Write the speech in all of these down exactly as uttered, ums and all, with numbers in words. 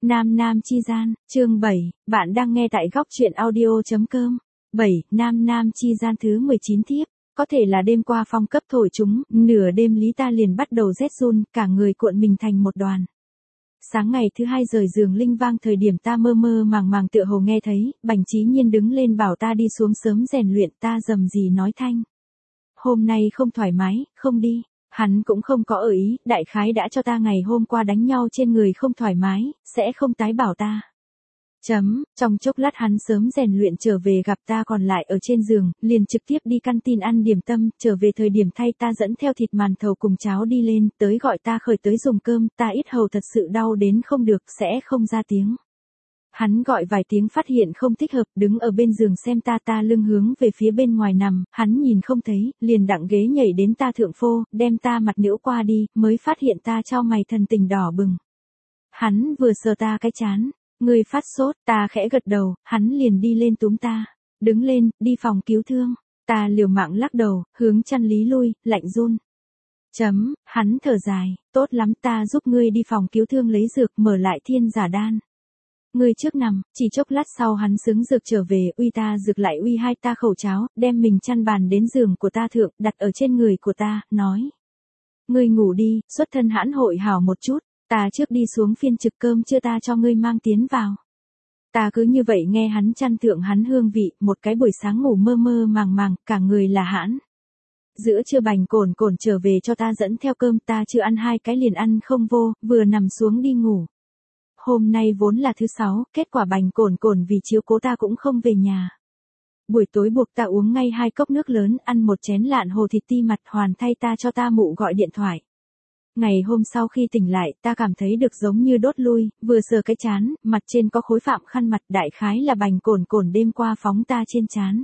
Nam Nam Chi Gian, chương bảy, bạn đang nghe tại góc truyện audio.com. bảy, Nam Nam Chi Gian thứ mười chín thiếp. Có thể là đêm qua phong cấp thổi chúng, nửa đêm Lý ta liền bắt đầu rét run, cả người cuộn mình thành một đoàn. Sáng ngày thứ hai rời giường linh vang thời điểm ta mơ mơ màng màng tựa hồ nghe thấy, Bành Chí Nhiên đứng lên bảo ta đi xuống sớm rèn luyện, ta rầm gì nói thanh. Hôm nay không thoải mái, không đi. Hắn cũng không có ở ý, đại khái đã cho ta ngày hôm qua đánh nhau trên người không thoải mái, sẽ không tái bảo ta. Chấm, trong chốc lát hắn sớm rèn luyện trở về gặp ta còn lại ở trên giường, liền trực tiếp đi căn tin ăn điểm tâm, trở về thời điểm thay ta dẫn theo thịt màn thầu cùng cháo đi lên, tới gọi ta khởi tới dùng cơm, ta ít hầu thật sự đau đến không được, sẽ không ra tiếng. Hắn gọi vài tiếng phát hiện không thích hợp, đứng ở bên giường xem ta ta lưng hướng về phía bên ngoài nằm, hắn nhìn không thấy, liền đặng ghế nhảy đến ta thượng phô, đem ta mặt nữ qua đi, mới phát hiện ta cho mày thần tình đỏ bừng. Hắn vừa sờ ta cái chán, người phát sốt, ta khẽ gật đầu, hắn liền đi lên túm ta, đứng lên, đi phòng cứu thương, ta liều mạng lắc đầu, hướng chăn lý lui, lạnh run. Chấm, hắn thở dài, tốt lắm ta giúp ngươi đi phòng cứu thương lấy dược mở lại thiên giả đan. Người trước nằm, chỉ chốc lát sau hắn xứng dược trở về, uy ta dược lại uy hai ta khẩu cháo, đem mình chăn bàn đến giường của ta thượng, đặt ở trên người của ta, nói. Ngươi ngủ đi, xuất thân hãn hội hảo một chút, ta trước đi xuống phiên trực cơm chưa ta cho ngươi mang tiến vào. Ta cứ như vậy nghe hắn chăn thượng hắn hương vị, một cái buổi sáng ngủ mơ mơ màng màng, cả người là hãn. Giữa trưa Bành cồn cồn trở về cho ta dẫn theo cơm, ta chưa ăn hai cái liền ăn không vô, vừa nằm xuống đi ngủ. Hôm nay vốn là thứ sáu, kết quả Bành cồn cồn vì chiếu cố ta cũng không về nhà. Buổi tối buộc ta uống ngay hai cốc nước lớn, ăn một chén lạn hồ thịt ti mặt hoàn thay ta cho ta mụ gọi điện thoại. Ngày hôm sau khi tỉnh lại, ta cảm thấy được giống như đốt lui, vừa sờ cái chán, mặt trên có khối phạm khăn mặt, đại khái là Bành cồn cồn đêm qua phóng ta trên chán.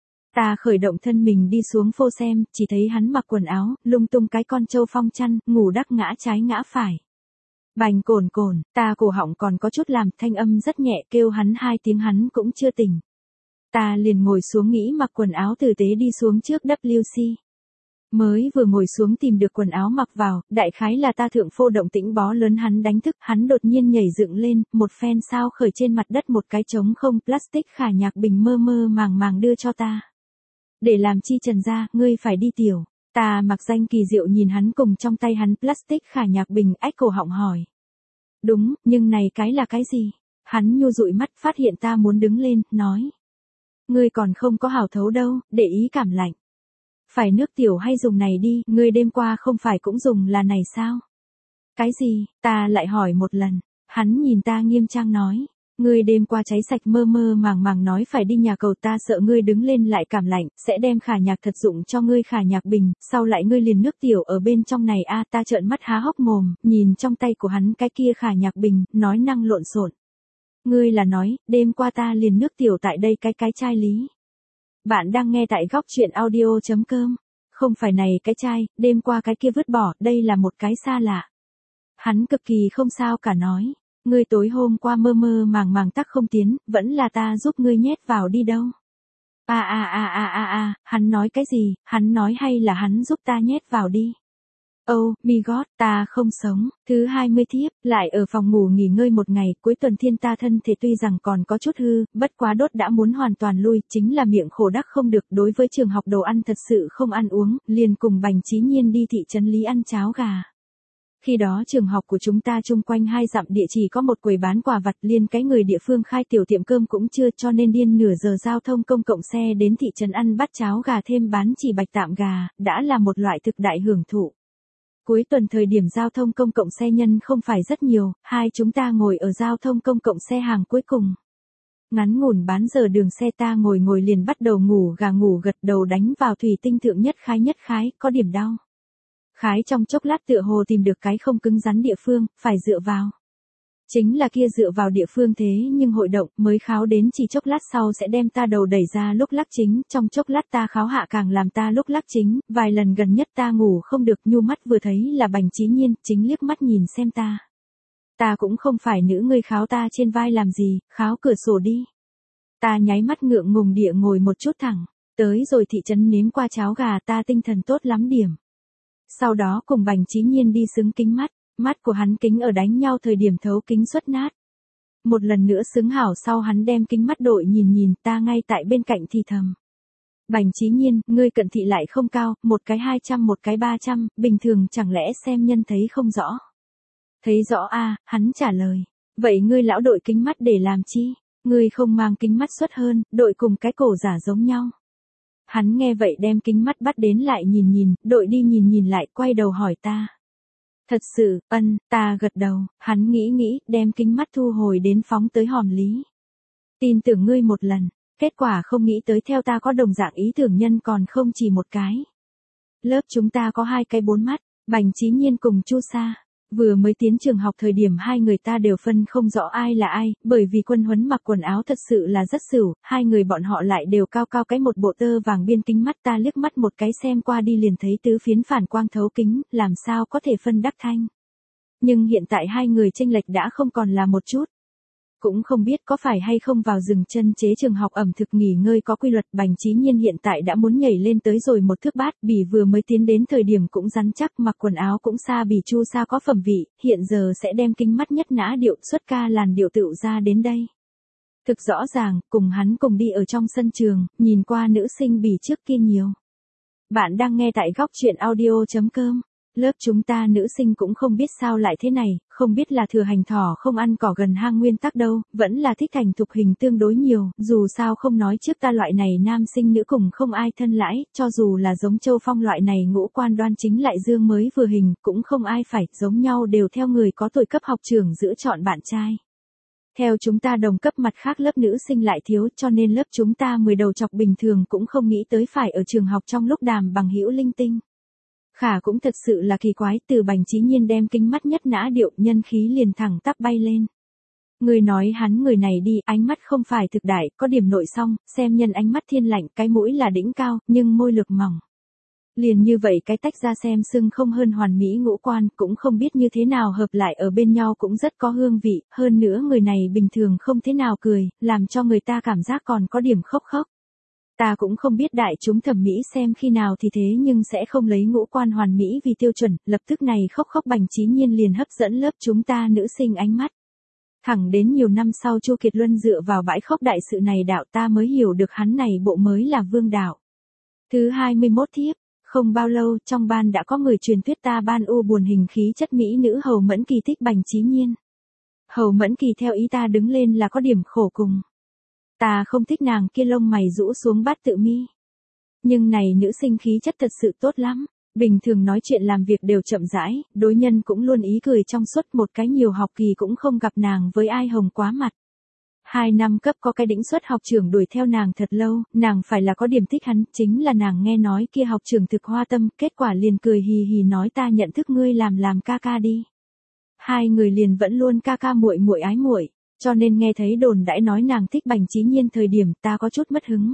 Ta khởi động thân mình đi xuống phô xem, chỉ thấy hắn mặc quần áo, lung tung cái con trâu phong chăn, ngủ đắc ngã trái ngã phải. Bành cồn cồn, ta cổ họng còn có chút làm, thanh âm rất nhẹ, kêu hắn hai tiếng hắn cũng chưa tỉnh. Ta liền ngồi xuống nghĩ mặc quần áo tử tế đi xuống trước W C. Mới vừa ngồi xuống tìm được quần áo mặc vào, đại khái là ta thượng phô động tĩnh bó lớn hắn đánh thức, hắn đột nhiên nhảy dựng lên, một phen sao khởi trên mặt đất một cái trống không plastic khả nhạc bình mơ mơ màng màng đưa cho ta. Để làm chi trần ra, ngươi phải đi tiểu. Ta mặc danh kỳ diệu nhìn hắn cùng trong tay hắn plastic khả nhạc bình, ách cổ họng hỏi. Đúng, nhưng này cái là cái gì? Hắn nhu dụi mắt phát hiện ta muốn đứng lên, nói. Ngươi còn không có hảo thấu đâu, để ý cảm lạnh. Phải nước tiểu hay dùng này đi, ngươi đêm qua không phải cũng dùng là này sao? Cái gì? Ta lại hỏi một lần. Hắn nhìn ta nghiêm trang nói. Ngươi đêm qua cháy sạch mơ mơ màng màng nói phải đi nhà cầu, ta sợ ngươi đứng lên lại cảm lạnh, sẽ đem khả nhạc thật dụng cho ngươi khả nhạc bình, sau lại ngươi liền nước tiểu ở bên trong này a. Ta trợn mắt há hốc mồm, nhìn trong tay của hắn cái kia khả nhạc bình, nói năng lộn xộn. Ngươi là nói, đêm qua ta liền nước tiểu tại đây cái cái chai lý. Bạn đang nghe tại góc truyện audio.com. Không phải này cái chai, đêm qua cái kia vứt bỏ, đây là một cái xa lạ. Hắn cực kỳ không sao cả nói. Ngươi tối hôm qua mơ mơ màng màng tắc không tiến, vẫn là ta giúp ngươi nhét vào đi đâu. À à à à à à, hắn nói cái gì, hắn nói hay là hắn giúp ta nhét vào đi. Oh, my God, ta không sống. Thứ hai mươi thiếp, lại ở phòng ngủ nghỉ ngơi một ngày, cuối tuần thiên ta thân thể tuy rằng còn có chút hư, bất quá đốt đã muốn hoàn toàn lui, chính là miệng khổ đắc không được, đối với trường học đồ ăn thật sự không ăn uống, liền cùng Bành Chí Nhiên đi thị trấn Lý ăn cháo gà. Khi đó trường học của chúng ta chung quanh hai dặm địa chỉ có một quầy bán quà vặt, liên cái người địa phương khai tiểu tiệm cơm cũng chưa, cho nên điên nửa giờ giao thông công cộng xe đến thị trấn ăn bát cháo gà thêm bán chỉ bạch tạm gà, đã là một loại thực đại hưởng thụ. Cuối tuần thời điểm giao thông công cộng xe nhân không phải rất nhiều, hai chúng ta ngồi ở giao thông công cộng xe hàng cuối cùng. Ngắn ngủn bán giờ đường xe ta ngồi ngồi liền bắt đầu ngủ gà ngủ gật đầu đánh vào thủy tinh thượng nhất khái nhất khái, có điểm đau. Khái trong chốc lát tựa hồ tìm được cái không cứng rắn địa phương, phải dựa vào. Chính là kia dựa vào địa phương thế nhưng hội động mới kháo đến chỉ chốc lát sau sẽ đem ta đầu đẩy ra lúc lắc chính, trong chốc lát ta kháo hạ càng làm ta lúc lắc chính, vài lần gần nhất ta ngủ không được nhu mắt vừa thấy là Bành Chí Nhiên, chính liếc mắt nhìn xem ta. Ta cũng không phải nữ ngươi kháo ta trên vai làm gì, kháo cửa sổ đi. Ta nháy mắt ngượng ngùng địa ngồi một chút thẳng, tới rồi thị trấn nếm qua cháo gà ta tinh thần tốt lắm điểm. Sau đó cùng Bành Chí Nhiên đi xứng kính mắt, mắt của hắn kính ở đánh nhau thời điểm thấu kính xuất nát. một lần nữa xứng hảo sau hắn đem kính mắt đội nhìn nhìn ta ngay tại bên cạnh thì thầm. Bành Chí Nhiên, ngươi cận thị lại không cao, một cái hai trăm một cái ba trăm, bình thường chẳng lẽ xem nhân thấy không rõ. Thấy rõ a, hắn trả lời. Vậy ngươi lão đội kính mắt để làm chi? Ngươi không mang kính mắt xuất hơn, đội cùng cái cổ giả giống nhau. Hắn nghe vậy đem kính mắt bắt đến lại nhìn nhìn, đội đi nhìn nhìn lại, quay đầu hỏi ta. Thật sự, ân, ta gật đầu, hắn nghĩ nghĩ, đem kính mắt thu hồi đến phóng tới hòm lý. Tin tưởng ngươi một lần, kết quả không nghĩ tới theo ta có đồng dạng ý tưởng nhân còn không chỉ một cái. Lớp chúng ta có hai cái bốn mắt, Bành Chí Nhiên cùng Chu Sa. Vừa mới tiến trường học thời điểm hai người ta đều phân không rõ ai là ai, bởi vì quân huấn mặc quần áo thật sự là rất xỉu, hai người bọn họ lại đều cao cao cái một bộ tơ vàng biên kính mắt, ta liếc mắt một cái xem qua đi liền thấy tứ phiến phản quang thấu kính, làm sao có thể phân đắc thanh. Nhưng hiện tại hai người chênh lệch đã không còn là một chút. Cũng không biết có phải hay không vào rừng chân chế trường học ẩm thực nghỉ ngơi có quy luật. Bành Chí Nhiên hiện tại đã muốn nhảy lên tới rồi một thước bát, Bỉ vừa mới tiến đến thời điểm cũng rắn chắc, mặc quần áo cũng xa Bỉ Chu Sa có phẩm vị, hiện giờ sẽ đem kính mắt nhất nã điệu xuất ca làn điệu tựu ra đến đây. Thực rõ ràng, cùng hắn cùng đi ở trong sân trường, nhìn qua nữ sinh Bỉ trước kia nhiều. Bạn đang nghe tại góc truyện audio chấm com. Lớp chúng ta nữ sinh cũng không biết sao lại thế này, không biết là thừa hành thỏ không ăn cỏ gần hang nguyên tắc đâu, vẫn là thích thành thục hình tương đối nhiều, dù sao không nói trước ta loại này nam sinh nữ cùng không ai thân lãi, cho dù là giống Châu Phong loại này ngũ quan đoan chính lại dương mới vừa hình, cũng không ai phải, giống nhau đều theo người có tuổi cấp học trưởng giữa chọn bạn trai. Theo chúng ta đồng cấp mặt khác lớp nữ sinh lại thiếu, cho nên lớp chúng ta mười đầu chọc bình thường cũng không nghĩ tới phải ở trường học trong lúc đàm bằng hữu linh tinh. Khả cũng thật sự là kỳ quái, từ Bành Chí Nhiên đem kính mắt nhất nã điệu, nhân khí liền thẳng tắp bay lên. Người nói hắn người này đi, ánh mắt không phải thực đại, có điểm nội song, xem nhân ánh mắt thiên lạnh, cái mũi là đỉnh cao, nhưng môi lược mỏng. Liền như vậy cái tách ra xem sưng không hơn hoàn mỹ ngũ quan, cũng không biết như thế nào hợp lại ở bên nhau cũng rất có hương vị, hơn nữa người này bình thường không thế nào cười, làm cho người ta cảm giác còn có điểm khóc khóc. Ta cũng không biết đại chúng thẩm mỹ xem khi nào thì thế nhưng sẽ không lấy ngũ quan hoàn mỹ vì tiêu chuẩn, lập tức này khóc khóc Bành Chí Nhiên liền hấp dẫn lớp chúng ta nữ sinh ánh mắt. Thẳng đến nhiều năm sau Chu Kiệt Luân dựa vào bãi khóc đại sự này đạo ta mới hiểu được hắn này bộ mới là vương đạo. Thứ hai mươi mốt thiếp, không bao lâu trong ban đã có người truyền thuyết ta ban u buồn hình khí chất mỹ nữ Hầu Mẫn Kỳ thích Bành Chí Nhiên. Hầu Mẫn Kỳ theo ý ta đứng lên là có điểm khổ cùng. Ta không thích nàng kia lông mày rũ xuống bát tự mi. Nhưng này nữ sinh khí chất thật sự tốt lắm, bình thường nói chuyện làm việc đều chậm rãi, đối nhân cũng luôn ý cười trong suốt một cái nhiều học kỳ cũng không gặp nàng với ai hồng quá mặt. Hai năm cấp có cái đỉnh suất học trưởng đuổi theo nàng thật lâu, nàng phải là có điểm thích hắn, chính là nàng nghe nói kia học trưởng thực hoa tâm, kết quả liền cười hì hì nói ta nhận thức ngươi làm làm ca ca đi. Hai người liền vẫn luôn ca ca muội muội ái muội. Cho nên nghe thấy đồn đãi nói nàng thích Bành Chí Nhiên thời điểm ta có chút mất hứng.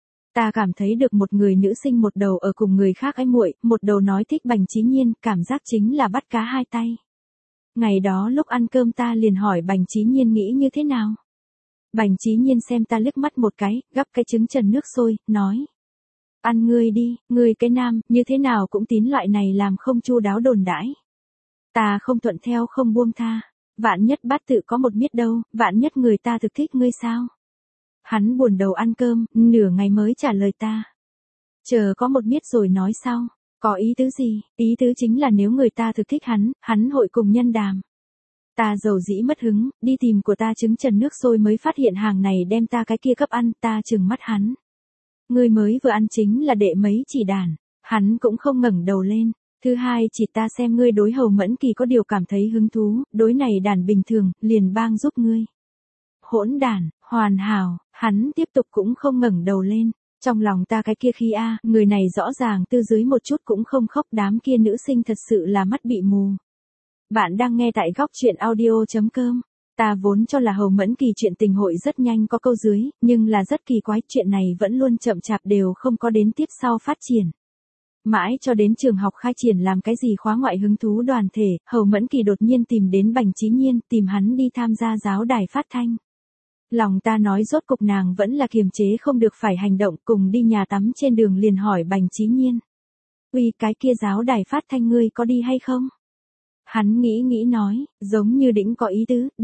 Ta cảm thấy được một người nữ sinh một đầu ở cùng người khác ái muội, một đầu nói thích Bành Chí Nhiên, cảm giác chính là bắt cá hai tay. Ngày đó lúc ăn cơm ta liền hỏi Bành Chí Nhiên nghĩ như thế nào. Bành Chí Nhiên xem ta liếc mắt một cái, gắp cái trứng trần nước sôi, nói. Ăn ngươi đi, ngươi cái nam, như thế nào cũng tín loại này làm không chu đáo đồn đãi. Ta không thuận theo không buông tha. Vạn nhất bát tự có một miết đâu, vạn nhất người ta thực thích ngươi sao? Hắn buồn đầu ăn cơm, nửa ngày mới trả lời ta. Chờ có một miết rồi nói sau, có ý tứ gì? Ý tứ chính là nếu người ta thực thích hắn, hắn hội cùng nhân đàm. Ta dầu dĩ mất hứng, đi tìm của ta trứng trần nước sôi mới phát hiện hàng này đem ta cái kia cấp ăn, ta trừng mắt hắn. Ngươi mới vừa ăn chính là đệ mấy chỉ đàn, hắn cũng không ngẩng đầu lên. Thứ hai chỉ ta xem ngươi đối Hầu Mẫn Kỳ có điều cảm thấy hứng thú, đối này đàn bình thường, liền bang giúp ngươi. Hỗn đàn, hoàn hảo, hắn tiếp tục cũng không ngẩng đầu lên. Trong lòng ta cái kia khi a, người này rõ ràng tư dưới một chút cũng không khóc, đám kia nữ sinh thật sự là mắt bị mù. Bạn đang nghe tại góc truyện audio chấm com. Ta vốn cho là Hầu Mẫn Kỳ chuyện tình hội rất nhanh có câu dưới, nhưng là rất kỳ quái, chuyện này vẫn luôn chậm chạp đều không có đến tiếp sau phát triển. Mãi cho đến trường học khai triển làm cái gì khóa ngoại hứng thú đoàn thể, Hầu Mẫn Kỳ đột nhiên tìm đến Bành Chí Nhiên, tìm hắn đi tham gia giáo đài phát thanh. Lòng ta nói rốt cục nàng vẫn là kiềm chế không được phải hành động, cùng đi nhà tắm trên đường liền hỏi Bành Chí Nhiên. Uy, cái kia giáo đài phát thanh ngươi có đi hay không? Hắn nghĩ nghĩ nói, giống như đĩnh có ý tứ, đi.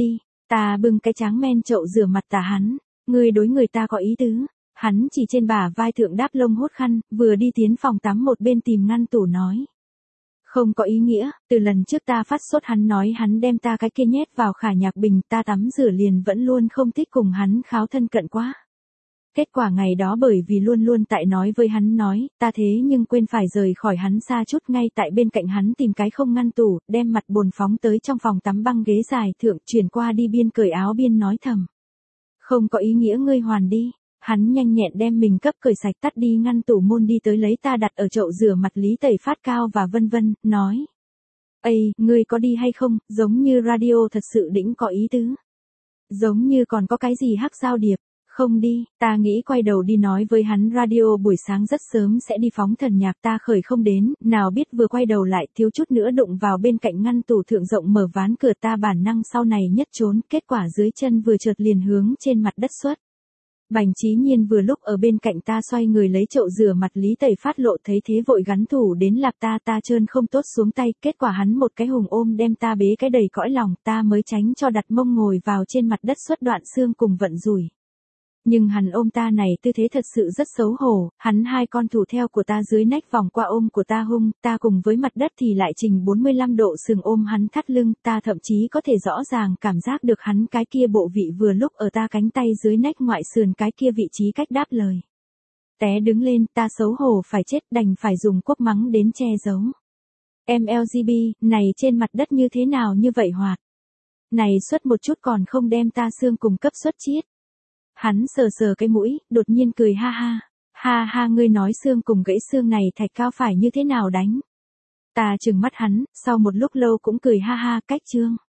Ta bưng cái tráng men chậu rửa mặt tả hắn, ngươi đối người ta có ý tứ. Hắn chỉ trên bả vai thượng đáp lông hốt khăn, vừa đi tiến phòng tắm một bên tìm ngăn tủ nói. Không có ý nghĩa, từ lần trước ta phát sốt hắn nói hắn đem ta cái kia nhét vào khả nhạc bình, ta tắm rửa liền vẫn luôn không thích cùng hắn kháo thân cận quá. Kết quả ngày đó bởi vì luôn luôn tại nói với hắn nói, ta thế nhưng quên phải rời khỏi hắn xa chút, ngay tại bên cạnh hắn tìm cái không ngăn tủ, đem mặt bồn phóng tới trong phòng tắm băng ghế dài thượng, chuyển qua đi biên cởi áo biên nói thầm. Không có ý nghĩa, ngươi hoàn đi. Hắn nhanh nhẹn đem mình cấp cởi sạch, tắt đi ngăn tủ môn, đi tới lấy ta đặt ở chậu rửa mặt lý tẩy phát cao và vân vân, nói. Ây, ngươi có đi hay không, giống như radio thật sự đỉnh có ý tứ. Giống như còn có cái gì hắc giao điệp. Không đi, ta nghĩ quay đầu đi nói với hắn radio buổi sáng rất sớm sẽ đi phóng thần nhạc, ta khởi không đến, nào biết vừa quay đầu lại thiếu chút nữa đụng vào bên cạnh ngăn tủ thượng rộng mở ván cửa, ta bản năng sau này nhất trốn, kết quả dưới chân vừa trượt liền hướng trên mặt đất xuất. Bành Chí Nhiên vừa lúc ở bên cạnh ta xoay người lấy chậu rửa mặt lý tẩy phát lộ, thấy thế vội gắn thủ đến lạp ta, ta trơn không tốt xuống tay, kết quả hắn một cái hùng ôm đem ta bế cái đầy cõi lòng, ta mới tránh cho đặt mông ngồi vào trên mặt đất xuất đoạn xương cùng vận rủi. Nhưng hắn ôm ta này tư thế thật sự rất xấu hổ, hắn hai con thủ theo của ta dưới nách vòng qua ôm của ta hung, ta cùng với mặt đất thì lại trình bốn mươi lăm độ sừng ôm hắn thắt lưng, ta thậm chí có thể rõ ràng cảm giác được hắn cái kia bộ vị vừa lúc ở ta cánh tay dưới nách ngoại sườn cái kia vị trí cách đáp lời. Té đứng lên, ta xấu hổ phải chết, đành phải dùng quốc mắng đến che giấu. Em lờ giê bê, này trên mặt đất như thế nào như vậy hoạt? Này xuất một chút còn không đem ta xương cùng cấp xuất chiết. Hắn sờ sờ cái mũi, đột nhiên cười ha ha. Ha ha, ngươi nói xương cùng gãy xương này thạch cao phải như thế nào đánh? Ta trừng mắt hắn, sau một lúc lâu cũng cười ha ha, cách trương.